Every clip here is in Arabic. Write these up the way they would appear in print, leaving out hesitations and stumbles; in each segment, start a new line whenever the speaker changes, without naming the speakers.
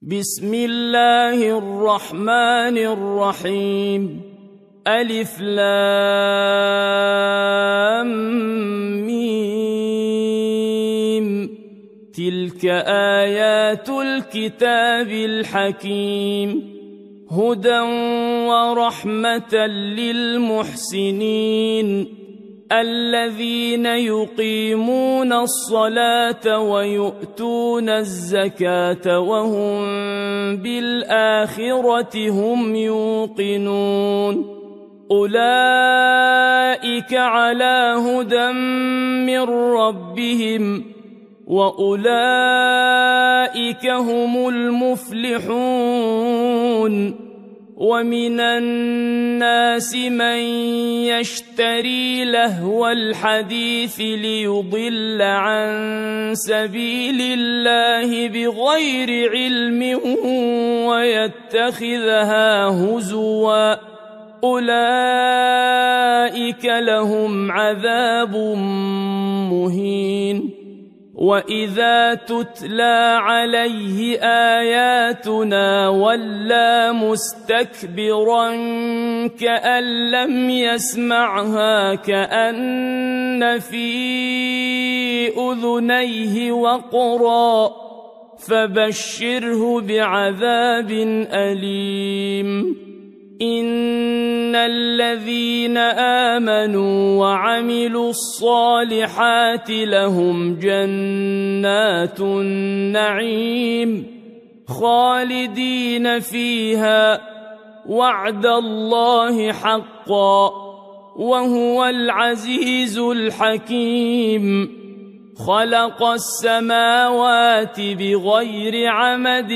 بسم الله الرحمن الرحيم. ألف لام ميم. تلك آيات الكتاب الحكيم، هدى ورحمة للمحسنين الذين يقيمون الصلاة ويؤتون الزكاة وهم بالآخرة هم يوقنون. أولئك على هدى من ربهم وأولئك هم المفلحون. ومن الناس من يشتري لهو الحديث ليضل عن سبيل الله بغير علم ويتخذها هزوا، أولئك لهم عذاب مهين. وإذا تتلى عليه آياتنا ولى مستكبرا كأن لم يسمعها كأن في أذنيه وقرا، فبشره بعذاب أليم. إن الذين آمنوا وعملوا الصالحات لهم جنات النعيم خالدين فيها، وعد الله حقا وهو العزيز الحكيم. خلق السماوات بغير عمد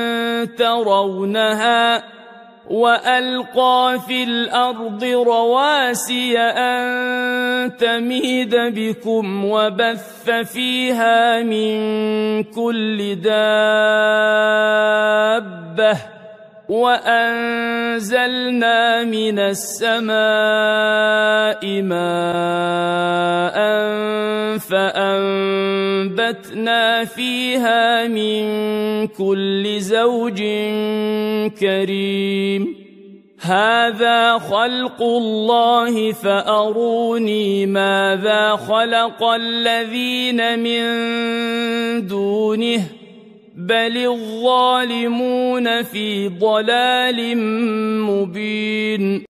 ترونها وألقى في الأرض رواسي أن تميد بكم وبث فيها من كل دابة وأنزلنا من السماء ماء فأنبتنا فيها من كل زوج كريم. هذا خلق الله فأروني ماذا خلق الذين من دونه، بل الظالمون في ضلال مبين.